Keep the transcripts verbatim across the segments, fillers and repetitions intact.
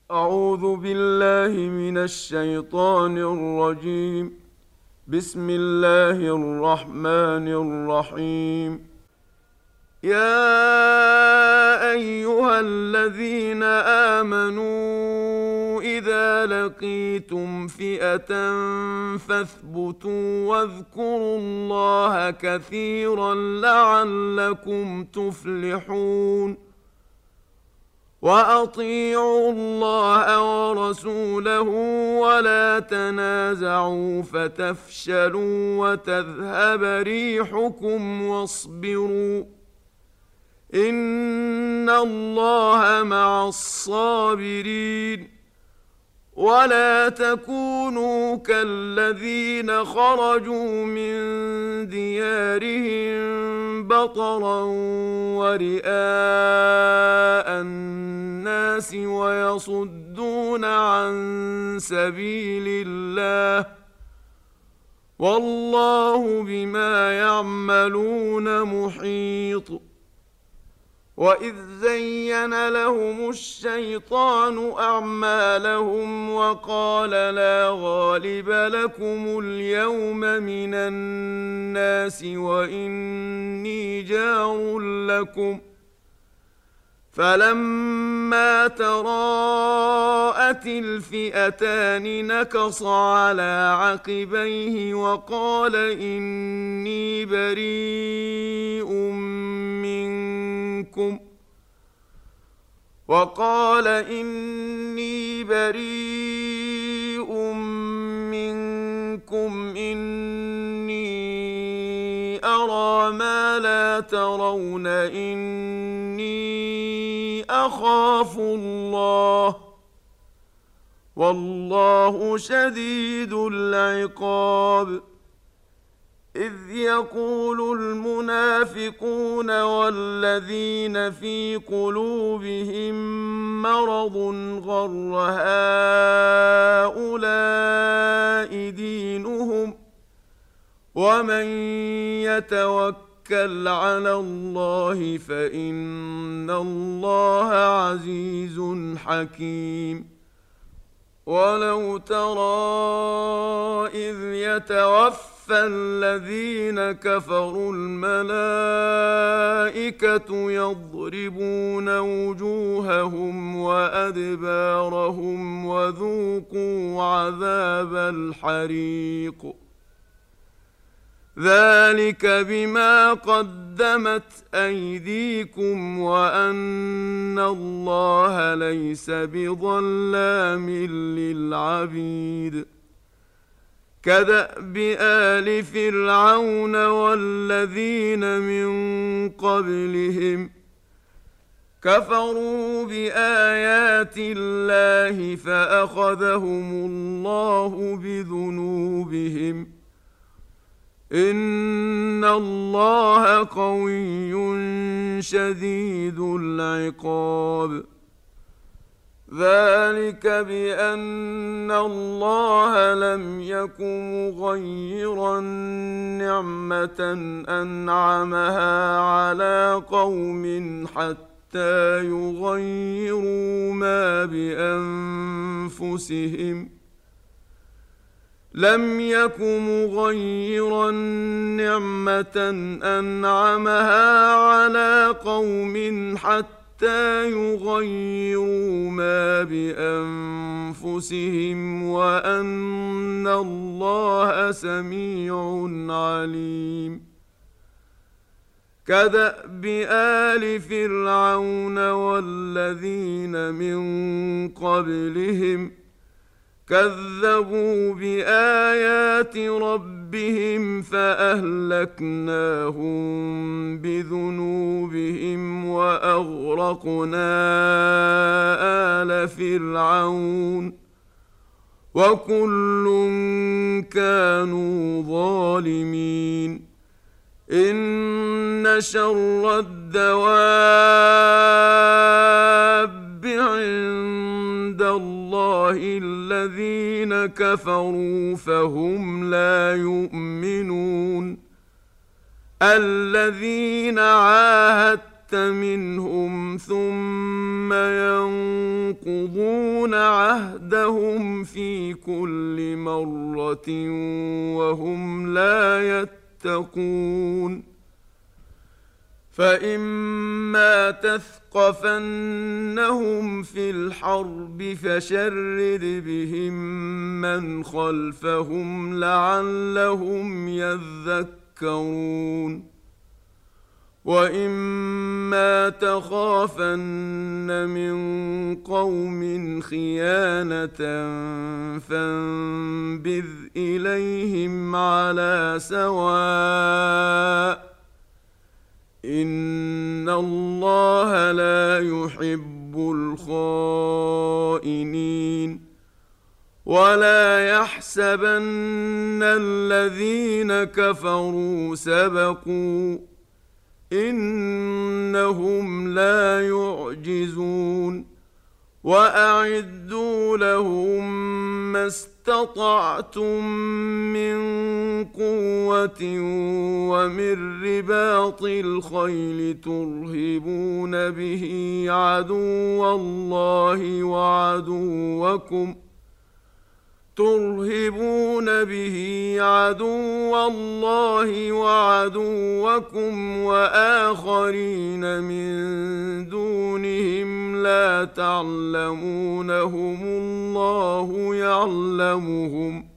أعوذ بالله من الشيطان الرجيم. بسم الله الرحمن الرحيم. يا أيها الذين آمنوا إذا لقيتم فئة فاثبتوا واذكروا الله كثيرا لعلكم تفلحون. وأطيعوا الله ورسوله ولا تنازعوا فتفشلوا وتذهب ريحكم واصبروا إن الله مع الصابرين. ولا تكونوا كالذين خرجوا من ديارهم بطرا ورئاء الناس ويصدون عن سبيل الله والله بما يعملون محيط. وإذ زين لهم الشيطان أعمالهم وقال لا غالب لكم اليوم من الناس وإني جار لكم فلما تراءت الفئتان نكص على عقبيه وقال إني بريء منكم وقال إني بريء منكم إني أرى ما لا ترون إني أخاف الله والله شديد العقاب. إذ يقول المنافقون والذين في قلوبهم مرض غر هؤلاء دينهم ومن يتوكل على الله فإن الله عزيز حكيم. ولو ترى إذ يتوفى فالذين كفروا الملائكة يضربون وجوههم وأدبارهم وذوقوا عذاب الحريق ذلك بما قدمت أيديكم وأن الله ليس بظلام للعبيد. كدأب آل فرعون والذين من قبلهم كفروا بآيات الله فأخذهم الله بذنوبهم إن الله قوي شديد العقاب. ذلك بأن الله لم يك مغيرا نعمة أنعمها على قوم حتى يغيروا ما بأنفسهم لم يك مغيرا نعمة أنعمها على قوم حتى حتى يغيروا ما بأنفسهم وأن الله سميع عليم. كدأب آل فرعون والذين من قبلهم كذبوا بآيات ربهم فأهلكناهم بذنوبهم وأغرقنا آل فرعون وكل كانوا ظالمين. إن شر الدواب عند الله الذين كفروا فهم لا يؤمنون. الذين عاهدت منهم ثم ينقضون عهدهم في كل مرة وهم لا يتقون فإما تثقفنهم في الحرب فشرد بهم من خلفهم لعلهم يذكرون وإما تخافن من قوم خيانة فانبذ إليهم على سواء إن الله لا يحب الخائنين ولا يحسبن الذين كفروا سبقوا إنهم لا يعجزون وأعدوا لهم ما استطعتم من قوة ومن رباط الخيل ترهبون به عدو الله وعدوكم ترهبون به عدو الله وعدوكم وآخرين من دونهم لا تعلمونهم الله يعلمهم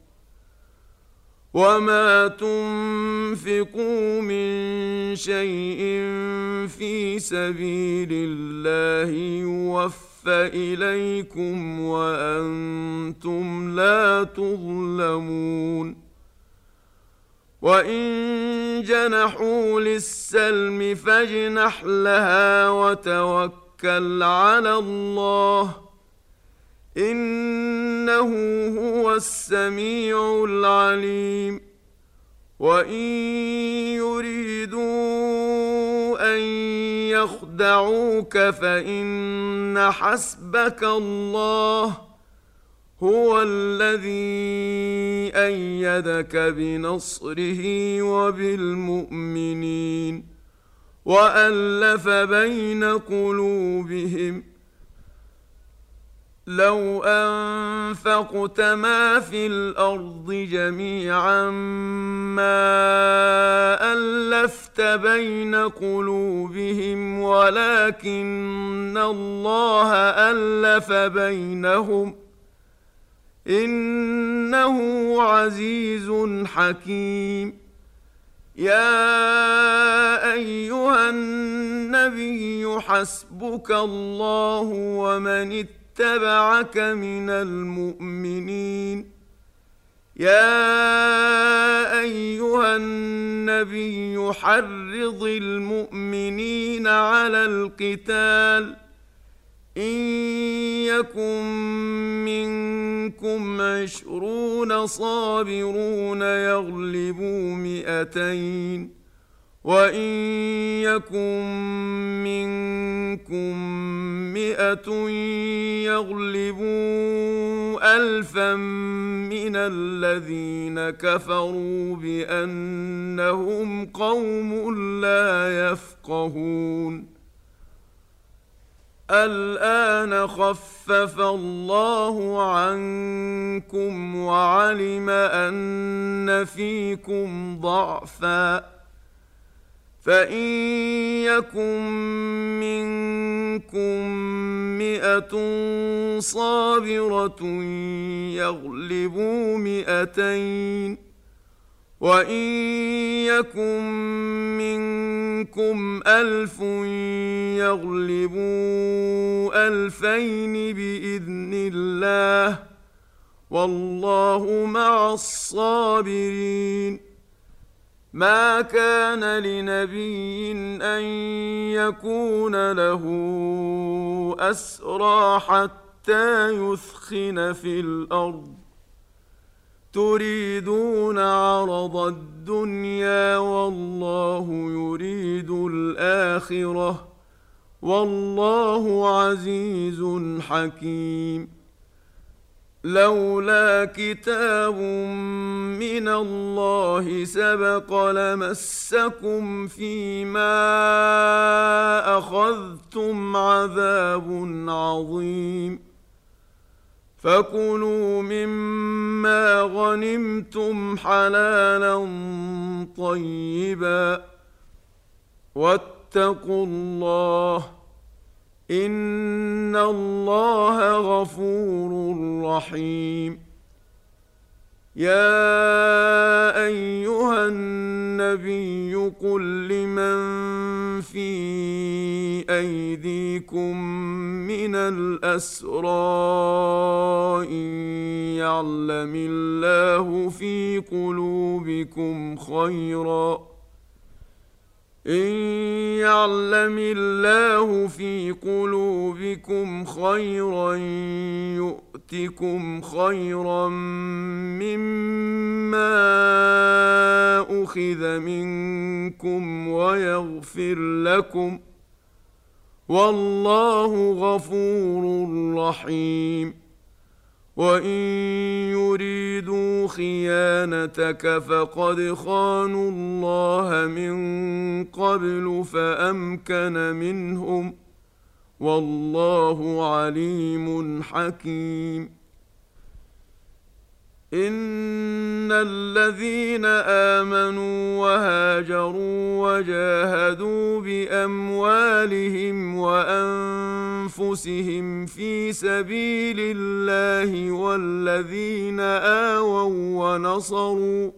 وما تنفقوا من شيء في سبيل الله يوفى إليكم وأنتم لا تظلمون وإن جنحوا للسلم فاجنح لها وتوكل على الله إنه هو السميع العليم وإن يريدوا أن يخدعوك فإن حسبك الله هو الذي أيدك بنصره وبالمؤمنين وألف بين قلوبهم لو أنفقت ما في الأرض جميعا ما ألفت بين قلوبهم ولكن الله ألف بينهم إنه عزيز حكيم يا أيها النبي حسبك الله ومن اتبعك من المؤمنين يا أيها النبي حرض المؤمنين على القتال إن يكن منكم عشرون صابرون يغلبوا مئتين وإن يكن منكم مئة يغلبوا ألفا من الذين كفروا بأنهم قوم لا يفقهون الآن خفف الله عنكم وعلم أن فيكم ضعفا فإن يكن منكم مئة صابرة يغلبوا مئتين وإن يكن منكم ألف يغلبوا ألفين بإذن الله والله مع الصابرين ما كان لنبي أن يكون له أسرى حتى يثخن في الأرض تريدون عرض الدنيا والله يريد الآخرة والله عزيز حكيم لولا كتاب من الله سبق لمسكم فيما أخذتم عذاب عظيم فكلوا مما غنمتم حلالا طيبا واتقوا الله إن الله غفور رحيم. يا أيها النبي قل لمن في أيديكم من الأسرى إن يعلم الله في قلوبكم خيرا إن يعلم الله في قلوبكم خيرا يؤتكم خيرا مما أخذ منكم ويغفر لكم والله غفور رحيم. وإن يريدوا خيانتك فقد خانوا الله من قبل فأمكن منهم والله عليم حكيم. إن الذين آمنوا وهاجروا وجاهدوا بأموالهم وأنفسهم في سبيل الله والذين آووا ونصروا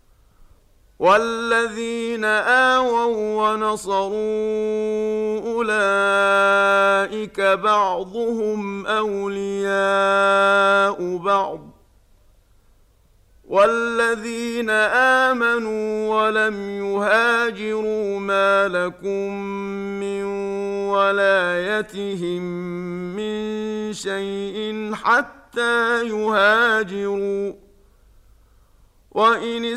والذين آووا ونصروا أولئك بعضهم أولياء بعض والذين آمنوا ولم يهاجروا ما لكم من ولايتهم من شيء حتى يهاجروا وإن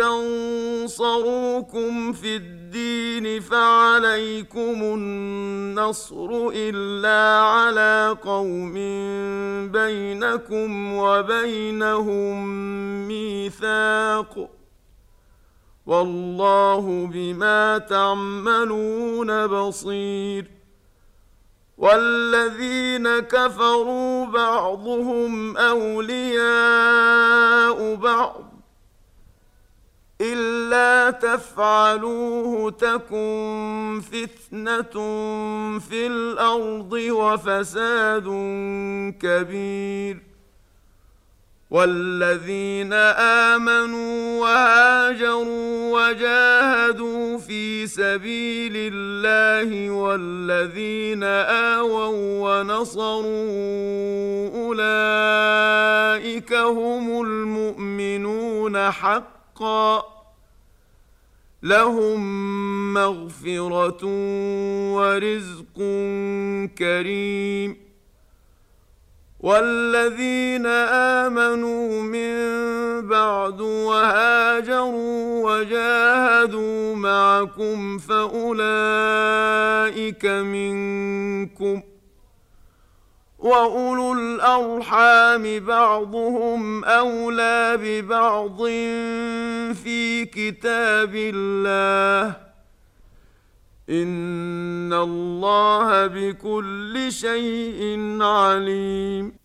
استنصروكم في الدين فعليكم النصر إلا على قوم بينكم وبينهم ميثاق والله بما تعملون بصير. والذين كفروا بعضهم أولياء بعض إلا تفعلوه تكن فتنة في الأرض وفساد كبير. والذين آمنوا وهاجروا وجاهدوا في سبيل الله والذين آووا ونصروا أولئك هم المؤمنون حقا لهم مغفرة ورزق كريم. والذين آمنوا من بعد وهاجروا وجاهدوا معكم فأولئك منكم وأولو الأرحام بعضهم أولى ببعض في كتاب الله إن الله بكل شيء عليم.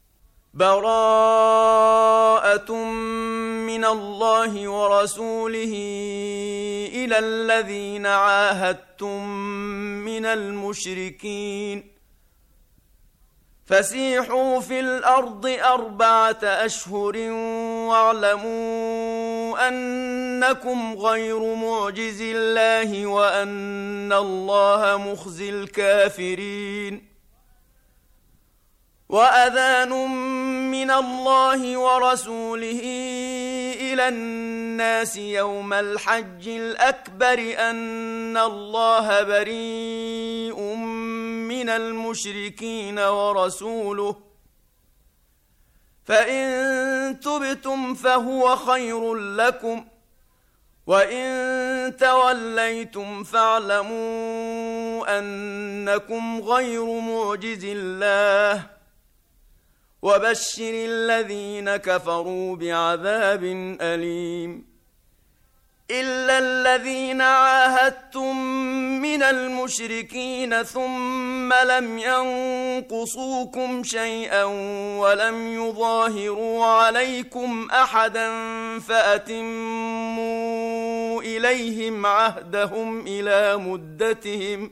براءة من الله ورسوله إلى الذين عاهدتم من المشركين فسيحوا في الأرض أربعة أشهر واعلموا أنكم غير معجز الله وأن الله مخزي الكافرين. وأذان من الله ورسوله إلى الناس يوم الحج الأكبر أن الله بريء من المشركين ورسوله فإن تبتم فهو خير لكم وإن توليتم فاعلموا أنكم غير معجز الله وبشر الذين كفروا بعذاب أليم إلا الذين عاهدتم من المشركين ثم لم ينقصوكم شيئا ولم يظاهروا عليكم أحدا فأتموا إليهم عهدهم إلى مدتهم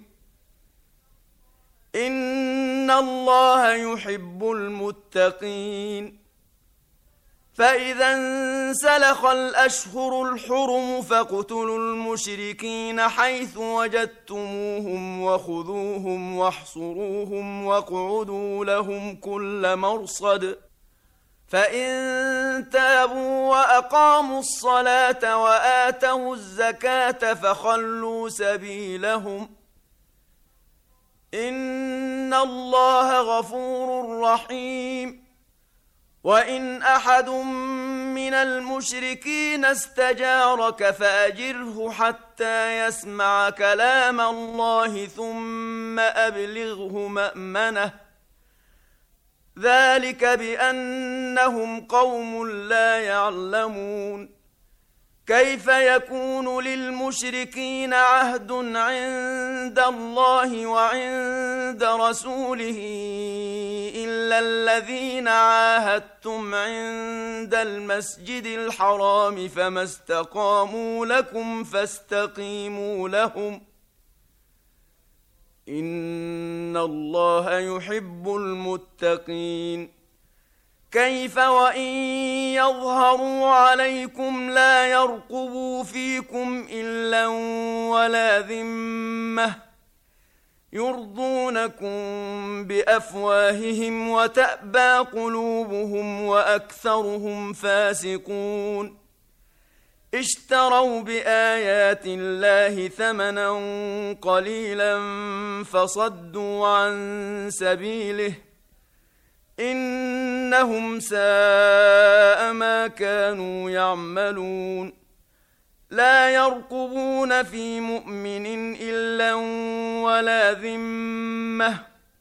إن الله يحب المتقين فإذا انسلخ الأشهر الحرم فاقتلوا المشركين حيث وجدتموهم وخذوهم واحصروهم واقعدوا لهم كل مرصد فإن تابوا وأقاموا الصلاة وآتوا الزكاة فخلوا سبيلهم إن الله غفور رحيم وإن أحد من المشركين استجارك فأجره حتى يسمع كلام الله ثم أبلغه مأمنه ذلك بأنهم قوم لا يعلمون كيف يكون للمشركين عهد عند الله وعند رسوله إلا الذين عاهدتم عند المسجد الحرام فما استقاموا لكم فاستقيموا لهم إن الله يحب المتقين كيف وإن يظهروا عليكم لا يرقبوا فيكم إلا ولا ذمة يرضونكم بأفواههم وتأبى قلوبهم وأكثرهم فاسقون اشتروا بآيات الله ثمنا قليلا فصدوا عن سبيله إنهم ساء ما كانوا يعملون لا يرقبون في مؤمن إلا ولا ذمة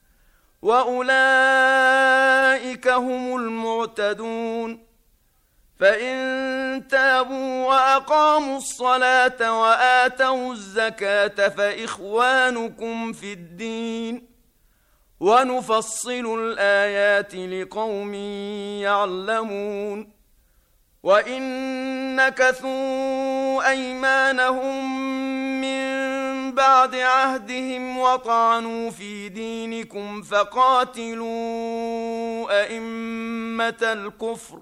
وأولئك هم المعتدون فإن تابوا وأقاموا الصلاة وآتوا الزكاة فإخوانكم في الدين ونفصل الآيات لقوم يعلمون وإن نكثوا أيمانهم من بعد عهدهم وطعنوا في دينكم فقاتلوا أئمة الكفر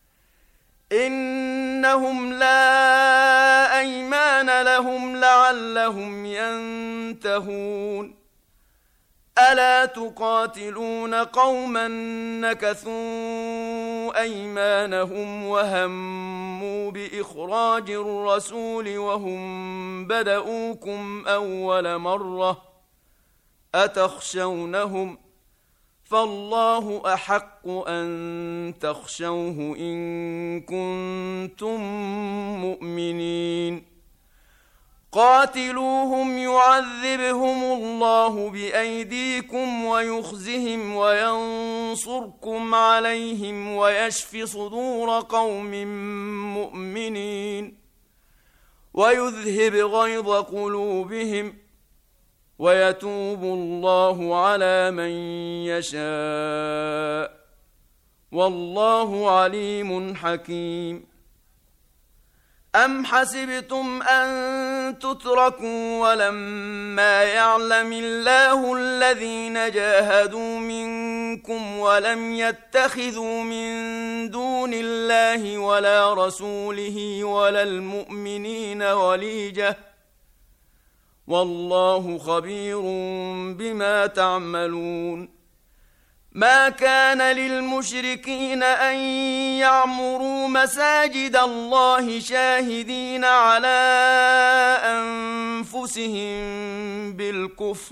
إنهم لا أيمان لهم لعلهم ينتهون ألا تقاتلون قوما نكثوا أيمانهم وهموا بإخراج الرسول وهم بدؤوكم أول مرة أتخشونهم فالله أحق أن تخشوه إن كنتم مؤمنين قاتلوهم يعذبهم الله بأيديكم ويخزهم وينصركم عليهم ويشف صدور قوم مؤمنين ويذهب غيظ قلوبهم ويتوب الله على من يشاء والله عليم حكيم أم حسبتم أن تتركوا ولما يعلم الله الذين جاهدوا منكم ولم يتخذوا من دون الله ولا رسوله ولا المؤمنين وليجة والله خبير بما تعملون ما كان للمشركين أن يعمروا مساجد الله شاهدين على أنفسهم بالكفر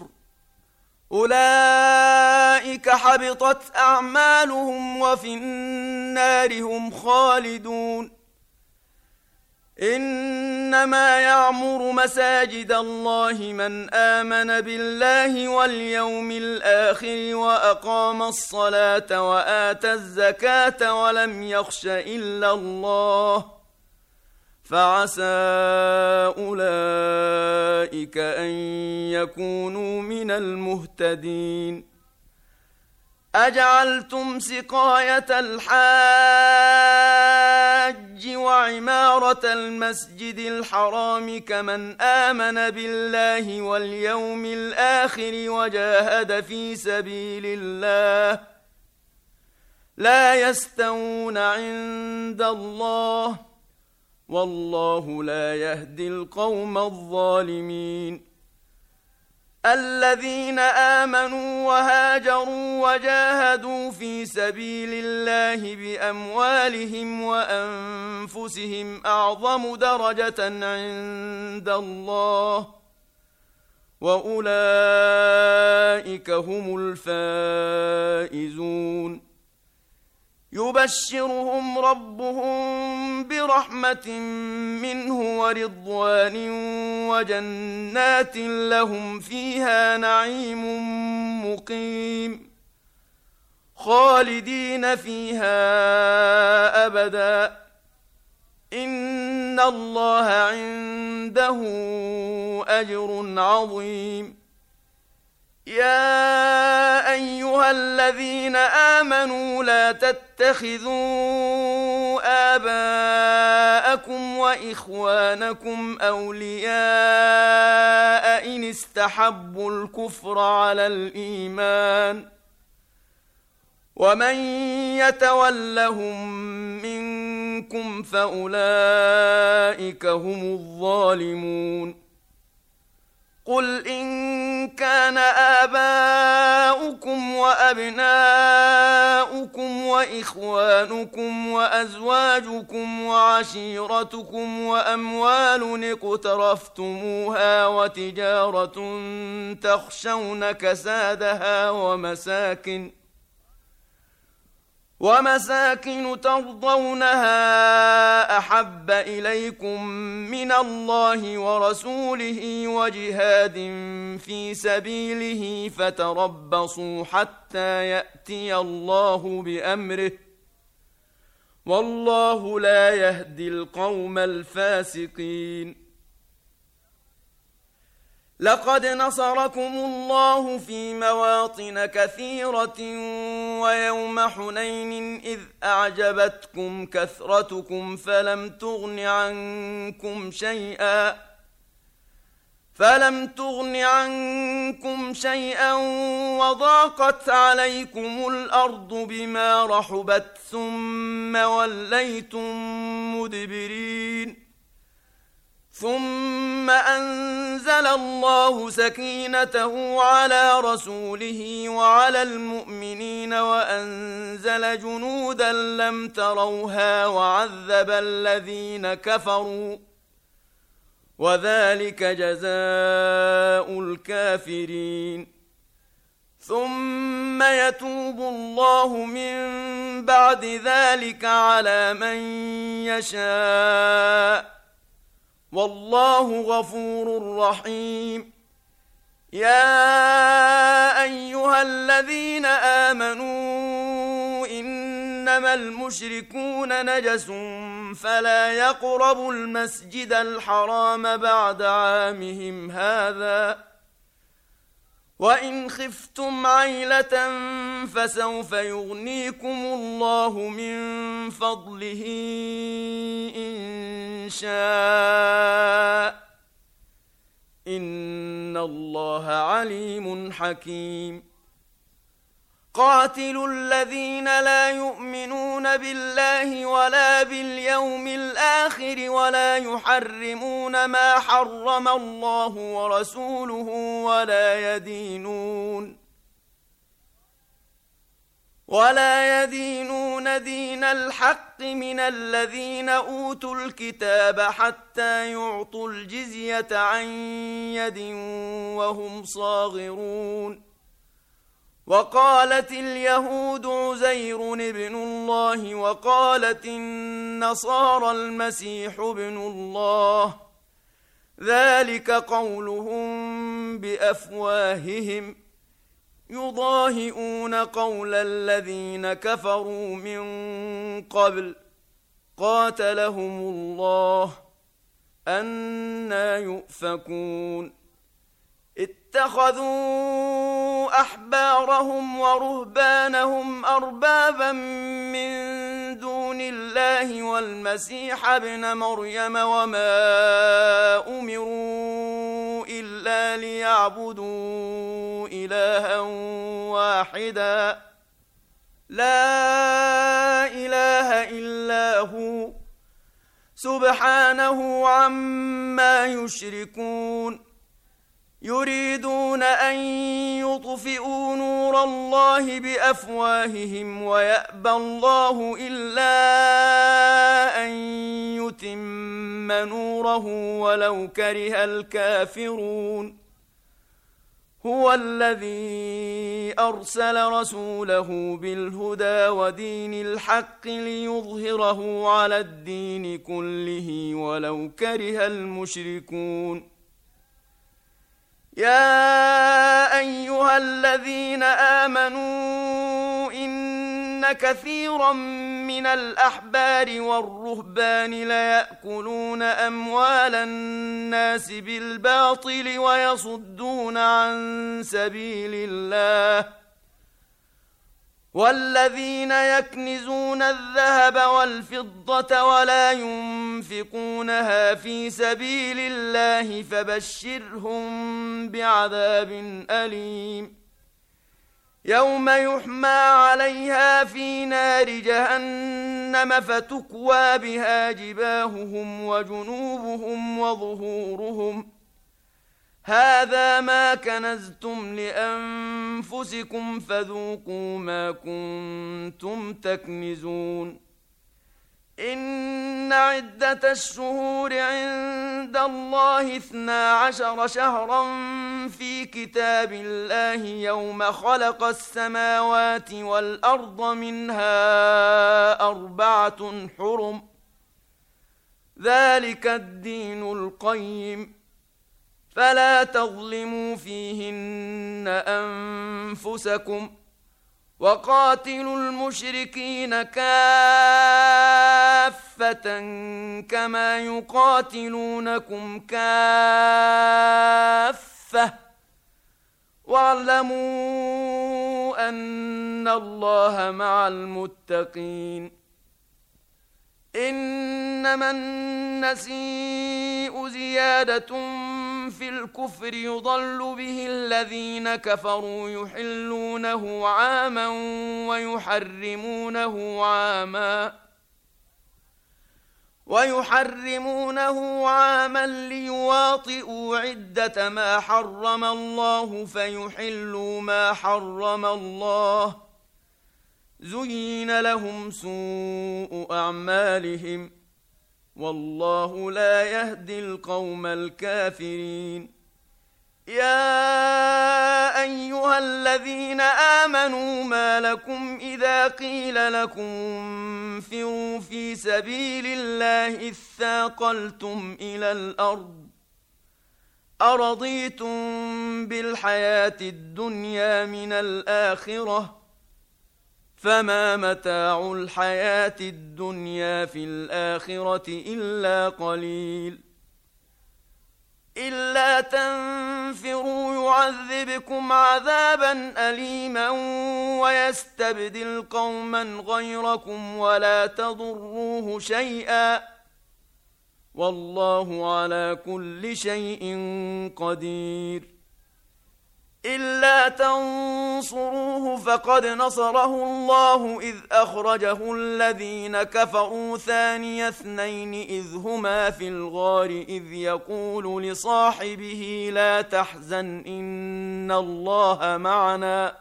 أولئك حبطت أعمالهم وفي النار هم خالدون إنما يعمر مساجد الله من آمن بالله واليوم الآخر وأقام الصلاة وآتى الزكاة ولم يخش إلا الله فعسى أولئك أن يكونوا من المهتدين. أجعلتم سقاية الحاج وعمارة المسجد الحرام كمن آمن بالله واليوم الآخر وجاهد في سبيل الله لا يستوون عند الله والله لا يهدي القوم الظالمين. الذين آمنوا وهاجروا وجاهدوا في سبيل الله بأموالهم وأنفسهم أعظم درجة عند الله وأولئك هم الفائزون. يبشرهم ربهم برحمة منه ورضوان وجنات لهم فيها نعيم مقيم خالدين فيها أبدا إن الله عنده أجر عظيم. يا أيها الذين آمنوا لا تتخذوا آباءكم وإخوانكم أولياء إن استحبوا الكفر على الإيمان ومن يتولهم منكم فأولئك هم الظالمون. قل إن كان آباؤكم وأبناؤكم وإخوانكم وأزواجكم وعشيرتكم وأموال اقترفتموها وتجارة تخشون كسادها ومساكن ومساكن ترضونها أحب إليكم من الله ورسوله وجهاد في سبيله فتربصوا حتى يأتي الله بأمره والله لا يهدي القوم الفاسقين. لقد نصركم الله في مواطن كثيرة ويوم حنين إذ أعجبتكم كثرتكم فلم تغن عنكم شيئا فلم تغن عنكم شيئا وضاقت عليكم الأرض بما رحبت ثم وليتم مدبرين ثم أنزل الله سكينته على رسوله وعلى المؤمنين وأنزل جنودا لم تروها وعذب الذين كفروا وذلك جزاء الكافرين. ثم يتوب الله من بعد ذلك على من يشاء والله غفور رحيم. يا أيها الذين آمنوا إنما المشركون نجس فلا يقربوا المسجد الحرام بعد عامهم هذا وإن خفتم عيلة فسوف يغنيكم الله من فضله إن شاء إن الله عليم حكيم. قاتلوا الذين لا يؤمنون بالله ولا باليوم الآخر ولا يحرمون ما حرم الله ورسوله ولا يدينون ولا يدينون دين الحق من الذين أوتوا الكتاب حتى يعطوا الجزية عن يد وهم صاغرون. وقالت اليهود عزير ابن الله وقالت النصارى المسيح ابن الله، ذلك قولهم بأفواههم يضاهئون قول الذين كفروا من قبل، قاتلهم الله أنى يؤفكون. اتخذوا أحبارهم ورهبانهم أربابا من دون الله والمسيح ابن مريم وما أمروا إلا ليعبدوا إلها واحدا لا إله إلا هو سبحانه عما يشركون. يريدون أن يطفئوا نور الله بأفواههم ويأبى الله إلا أن يتم نوره ولو كره الكافرون. هو الذي أرسل رسوله بالهدى ودين الحق ليظهره على الدين كله ولو كره المشركون. يا أيها الذين آمنوا إن كثيرا من الأحبار والرهبان ليأكلون أموال الناس بالباطل ويصدون عن سبيل الله، والذين يكنزون الذهب والفضة ولا ينفقونها في سبيل الله فبشرهم بعذاب أليم. يوم يحمى عليها في نار جهنم فتكوى بها جباههم وجنوبهم وظهورهم، هذا ما كنزتم لأنفسكم فذوقوا ما كنتم تكنزون. إن عدة الشهور عند الله اثنا عشر شهرا في كتاب الله يوم خلق السماوات والأرض منها أربعة حرم، ذلك الدين القيم، فلا تظلموا فيهن أنفسكم، وقاتلوا المشركين كافة كما يقاتلونكم كافة، واعلموا أن الله مع المتقين. إنما النسيء زيادة في الكفر يضل به الذين كفروا يحلونه عاما ويحرمونه عاما ويحرمونه عاما ليواطئوا عدة ما حرم الله فيحلوا ما حرم الله، زين لهم سوء أعمالهم والله لا يهدي القوم الكافرين. يا أيها الذين آمنوا ما لكم إذا قيل لكم انفروا في سبيل الله اثاقلتم إلى الأرض، أرضيتم بالحياة الدنيا من الآخرة، فما متاع الحياة الدنيا في الآخرة إلا قليل. إلا تنفروا يعذبكم عذابا أليما ويستبدل قوما غيركم ولا تضروه شيئا، والله على كل شيء قدير. إلا تنصروه فقد نصره الله إذ أخرجه الذين كفروا ثاني اثنين إذ هما في الغار إذ يقول لصاحبه لا تحزن إن الله معنا،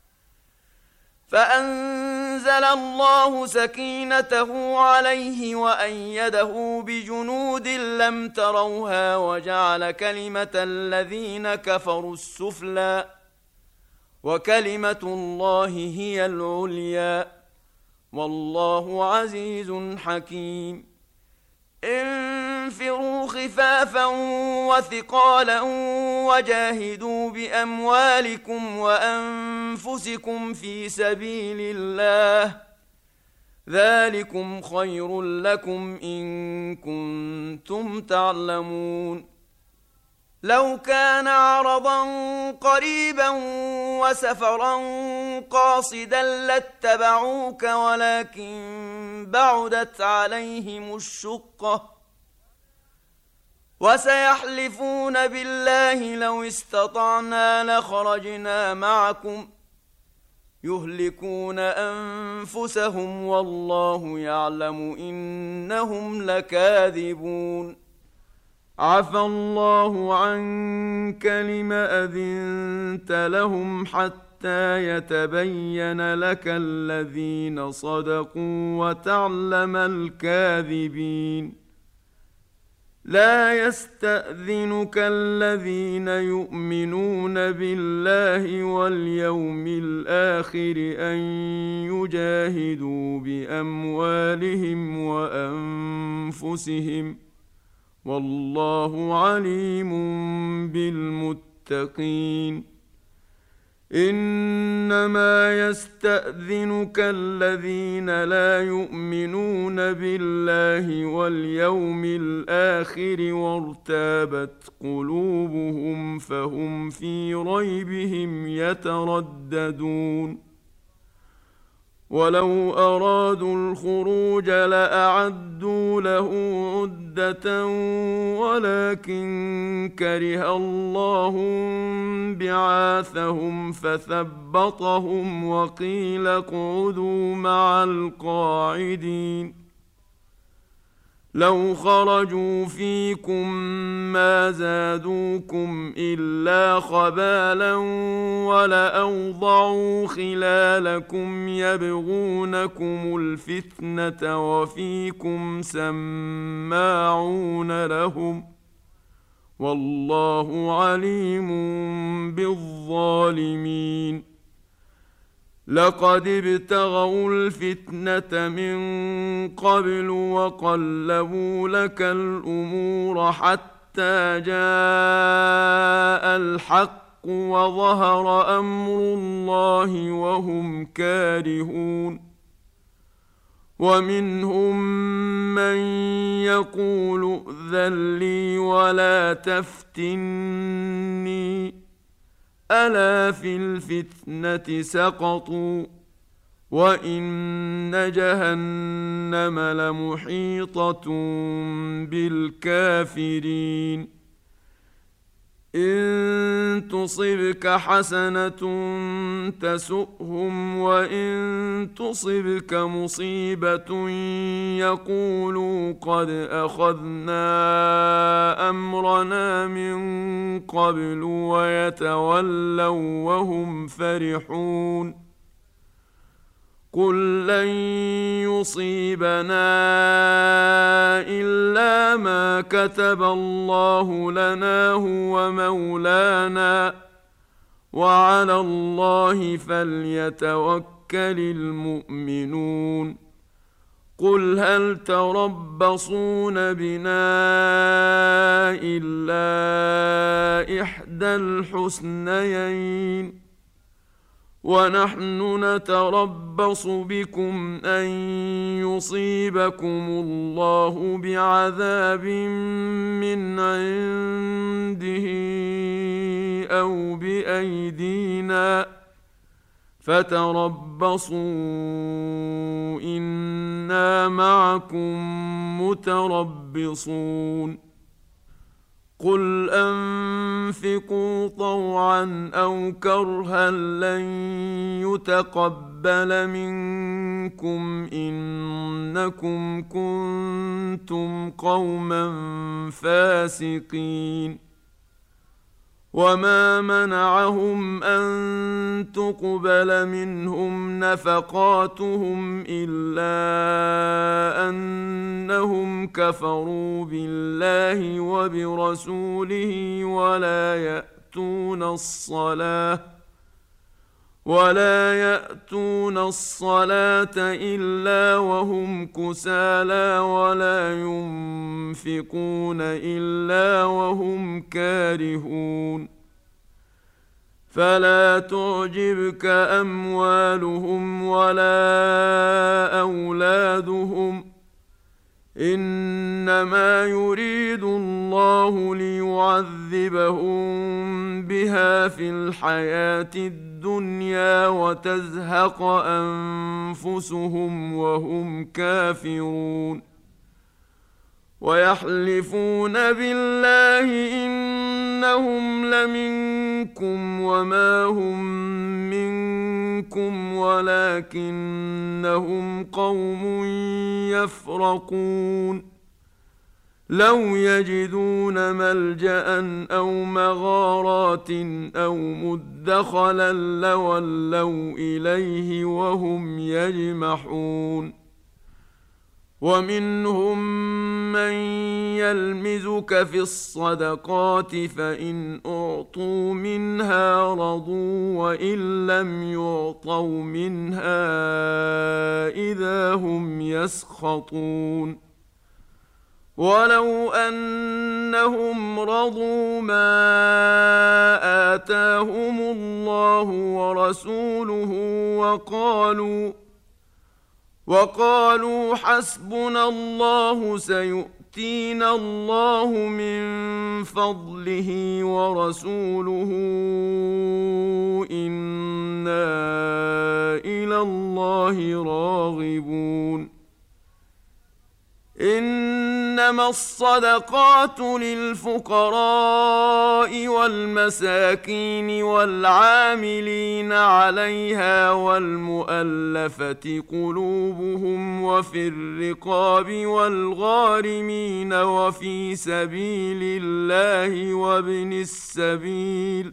فأنزل الله سكينته عليه وأيده بجنود لم تروها وجعل كلمة الذين كفروا السفلى وكلمة الله هي العليا والله عزيز حكيم انفروا خفافا وثقالا وجاهدوا بأموالكم وأنفسكم في سبيل الله ذلكم خير لكم إن كنتم تعلمون لو كان عرضا قريبا وسفرا قاصدا لاتبعوك ولكن بعدت عليهم الشقة وسيحلفون بالله لو استطعنا لخرجنا معكم يهلكون أنفسهم والله يعلم إنهم لكاذبون عفى الله عنك لم أذنت لهم حتى يتبين لك الذين صدقوا وتعلم الكاذبين لا يستأذنك الذين يؤمنون بالله واليوم الآخر أن يجاهدوا بأموالهم وأنفسهم والله عليم بالمتقين إنما يستأذنك الذين لا يؤمنون بالله واليوم الآخر وارتابت قلوبهم فهم في ريبهم يترددون ولو أرادوا الخروج لأعدوا له عدة ولكن كره الله بعاثهم فثبطهم وقيل اقعدوا مع القاعدين لو خرجوا فيكم ما زادوكم إلا خبالا ولأوضعوا خلالكم يبغونكم الفتنة وفيكم سماعون لهم والله عليم بالظالمين لقد ابتغوا الفتنة من قبل وقلبوا لك الأمور حتى جاء الحق وظهر أمر الله وهم كارهون ومنهم من يقول ائذن لي ولا تفتني ألا في الفتنة سقطوا وإن جهنم لمحيطة بالكافرين إن تصبك حسنة تسؤهم وإن تصبك مصيبة يقولوا قد أخذنا أمرنا من قبل ويتولوا وهم فرحون قل لن يصيبنا إلا ما كتب الله لنا هو مولانا وعلى الله فليتوكل المؤمنون قل هل تربصون بنا إلا إحدى الحسنيين ونحن نتربص بكم أن يصيبكم الله بعذاب من عنده أو بأيدينا فتربصوا إنا معكم متربصون قل أنفقوا طوعا أو كرها لن يتقبل منكم إنكم كنتم قوما فاسقين وما منعهم أن تقبل منهم نفقاتهم إلا أنهم كفروا بالله وبرسوله ولا يأتون الصلاة ولا يأتون الصلاة إلا وهم كسالى ولا ينفقون إلا وهم كارهون فلا تعجبك أموالهم ولا أولادهم إنما يريد الله ليعذبهم بها في الحياة الدنيا وتزهق أنفسهم وهم كافرون ويحلفون بالله إنهم لمنكم وما هم منكم ولكنهم قوم يفرقون لو يجدون ملجأ أو مغارات أو مدخلا لولوا إليه وهم يجمحون ومنهم من يلمزك في الصدقات فإن أعطوا منها رضوا وإن لم يعطوا منها إذا هم يسخطون ولو أنهم رضوا ما آتاهم الله ورسوله وقالوا وقالوا حسبنا الله سيؤتينا الله من فضله ورسوله إنا إلى الله راغبون إنما الصدقات للفقراء والمساكين والعاملين عليها والمؤلفة قلوبهم وفي الرقاب والغارمين وفي سبيل الله وابن السبيل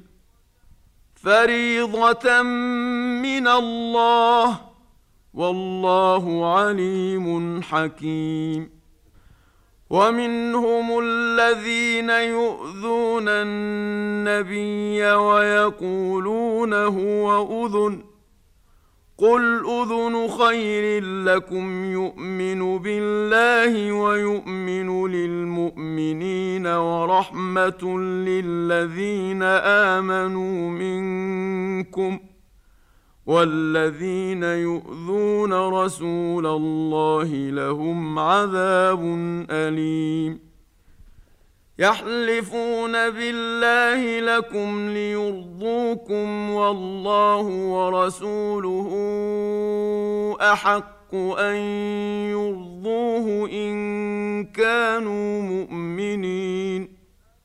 فريضة من الله والله عليم حكيم ومنهم الذين يؤذون النبي ويقولون هو أذن قل أذن خير لكم يؤمن بالله ويؤمن للمؤمنين ورحمة للذين آمنوا منكم والذين يؤذون رسول الله لهم عذاب أليم يحلفون بالله لكم ليرضوكم والله ورسوله أحق أن يرضوه إن كانوا مؤمنين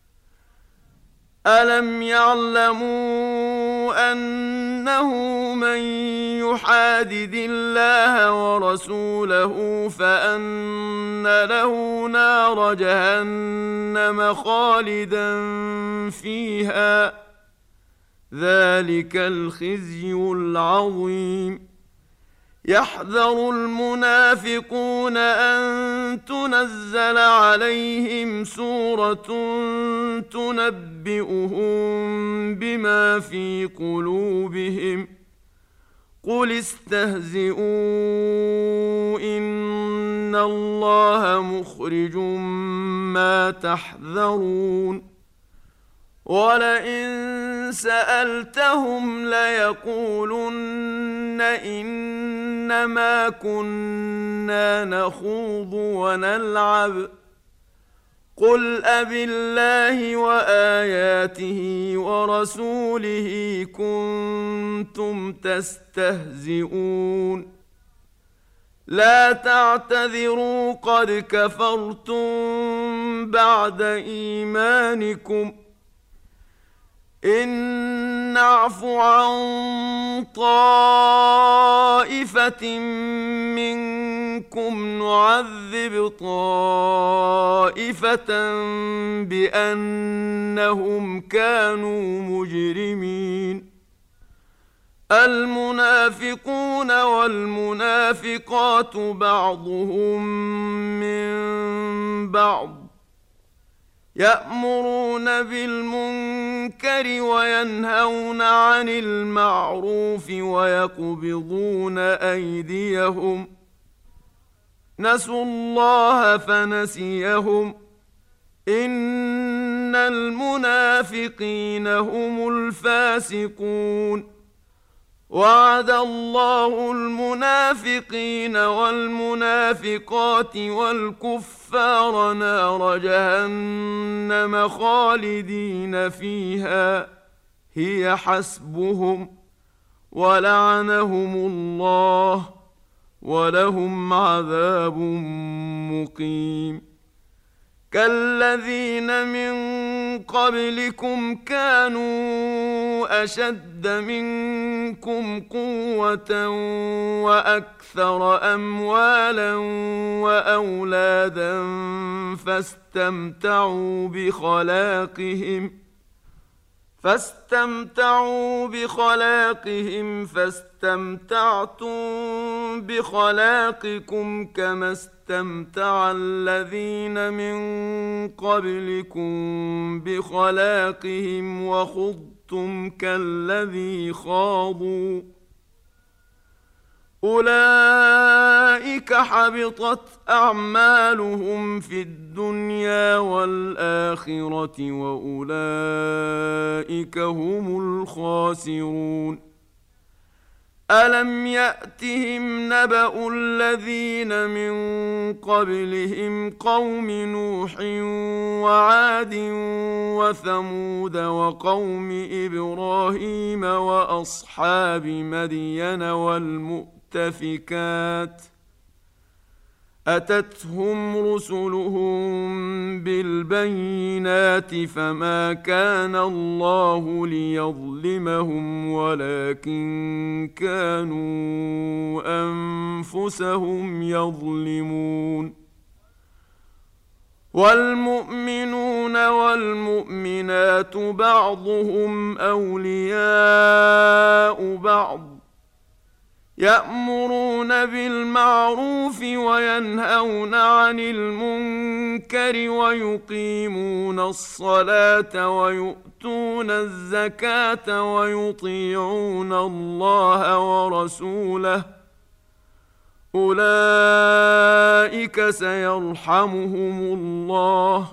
ألم يعلموا أنه من يحادد الله ورسوله فأن له نار جهنم خالدا فيها ذلك الخزي العظيم يحذر المنافقون أن تنزل عليهم سورة تنبئهم بما في قلوبهم قل استهزئوا إن الله مخرج ما تحذرون ولئن سألتهم ليقولن إنما كنا نخوض ونلعب قل أبالله وآياته ورسوله كنتم تستهزئون لا تعتذروا قد كفرتم بعد إيمانكم إن نعف عن طائفة منكم نعذب طائفة بأنهم كانوا مجرمين المنافقون والمنافقات بعضهم من بعض يأمرون بالمنكر وينهون عن المعروف ويقبضون أيديهم نسوا الله فنسيهم إن المنافقين هم الفاسقون وعد الله المنافقين والمنافقات والكفار نار جهنم خالدين فيها هي حسبهم ولعنهم الله ولهم عذاب مقيم كالذين من قبلكم كانوا أشد منكم قوة وأكثر أموالا وأولادا فاستمتعوا بخلاقهم فاستمتعوا بخلاقهم فاستمتعتم بخلاقكم كما استمتع الذين من قبلكم بخلاقهم وخضتم كالذي خاضوا أولئك حبطت أعمالهم في الدنيا والآخرة وأولئك هم الخاسرون ألم يأتهم نبأ الذين من قبلهم قوم نوح وعاد وثمود وقوم إبراهيم وأصحاب مدين والمؤتفكات أتتهم رسلهم بالبينات فما كان الله ليظلمهم ولكن كانوا أنفسهم يظلمون والمؤمنون والمؤمنات بعضهم أولياء بعض يأمرون بالمعروف وينهون عن المنكر ويقيمون الصلاة ويؤتون الزكاة ويطيعون الله ورسوله أولئك سيرحمهم الله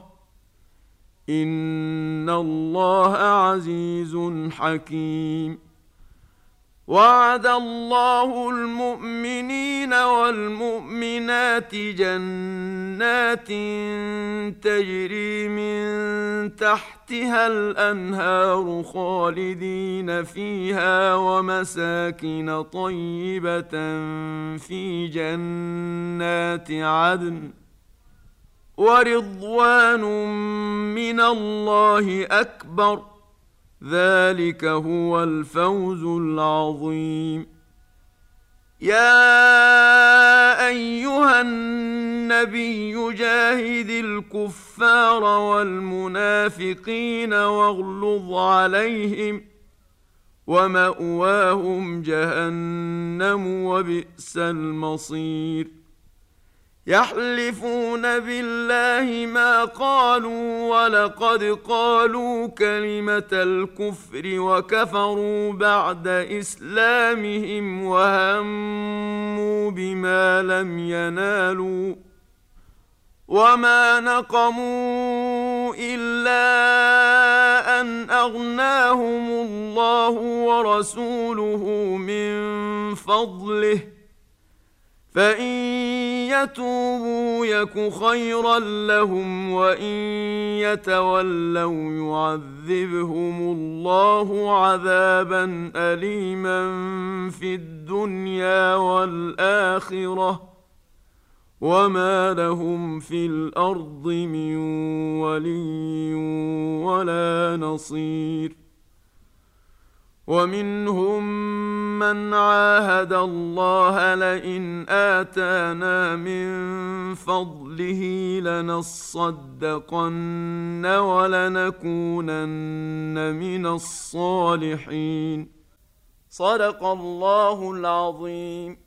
إن الله عزيز حكيم وعد الله المؤمنين والمؤمنات جنات تجري من تحتها الأنهار خالدين فيها ومساكن طيبة في جنات عدن ورضوان من الله أكبر ذلك هو الفوز العظيم يا أيها النبي جاهد الكفار والمنافقين واغلظ عليهم ومأواهم جهنم وبئس المصير يحلفون بالله ما قالوا ولقد قالوا كلمة الكفر وكفروا بعد إسلامهم وهموا بما لم ينالوا وما نقموا إلا أن أغناهم الله ورسوله من فضله فإن يتوبوا يك خيرا لهم وإن يتولوا يعذبهم الله عذابا أليما في الدنيا والآخرة وما لهم في الأرض من ولي ولا نصير ومنهم من عاهد الله لئن آتانا من فضله لنصدقن ولنكونن من الصالحين صدق الله العظيم.